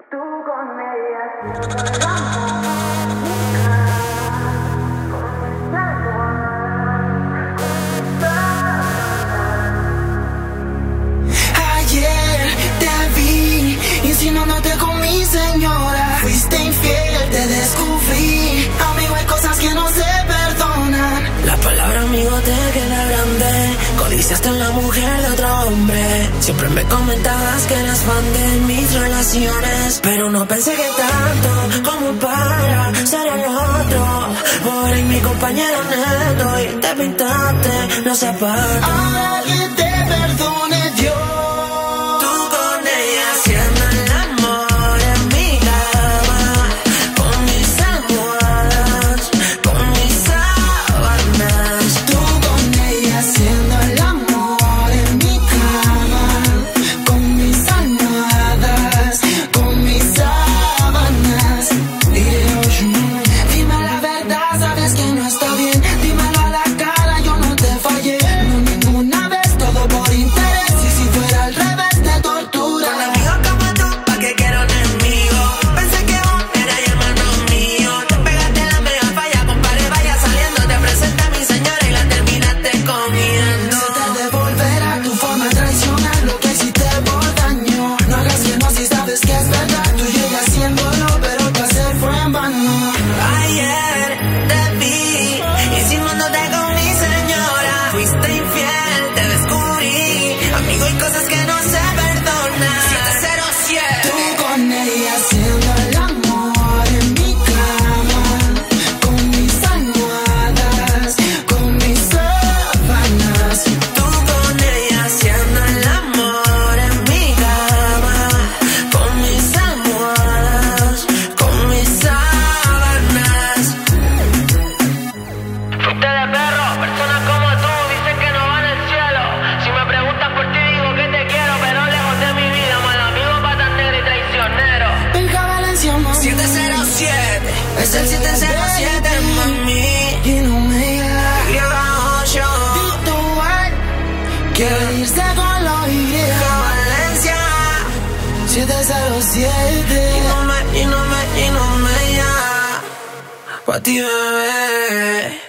Tú con ella haciendo el amor, ayer te vi insinuándote con mi señora. Fuiste infiel, te descubrí. Amigo, hay cosas que no se perdonan. La palabra amigo te queda grande. Codiciaste en la mujer de otro hombre. Siempre me comentabas que eras fan de mis relaciones, pero no pensé que tanto como para ser el otro. Por ahí mi compañero neto y te pintaste los zapatos. Ahora que te perdone Dios. Tú con ella haciendo el amor en mi cama, con mis almohadas, con mis sábanas. Tú con ella haciendo el amor en mi cama, con mis almohadas, con mis sábanas. Dime la verdad, sabes que no está bien. Dímelo a la cara, yo no te fallé. No ninguna vez, todo por interés. Y si fuera al revés, te tortura. Con amigos como tú, ¿pa' qué quiero enemigo? Pensé que vos eras hermano mío. Te pegaste la mega falla, compadre, vaya saliendo. Te presenté a mi señora y la terminaste comiendo. Si te devolverá tu forma de traicionar lo que hiciste por daño. No hagas que no, si sabes que es verdad. Tú llegas haciéndolo, pero tu hacer fue en vano. Ayer te vi insinuándote con mi señora. Fuiste infiel, te descubrí. Amigo, hay cosas que no se perdonan. 707. Tú con ella haciendo el amor en mi cama, con mis almohadas, con mis sábanas. Tú con ella haciendo el amor en mi cama, con mis almohadas, con mis sábanas. Fuiste de perro, personas como tú dicen que no van al cielo. Si me preguntas por ti digo que te quiero, pero lejos de mi vida, mal amigo, pata negra y traicionero. Venga Valencia, mami. 707, es el 707, mami. Y no me llega 8. Quiero irse con los Y. Valencia, 707. Y no me llega. Pa' ti, bebé.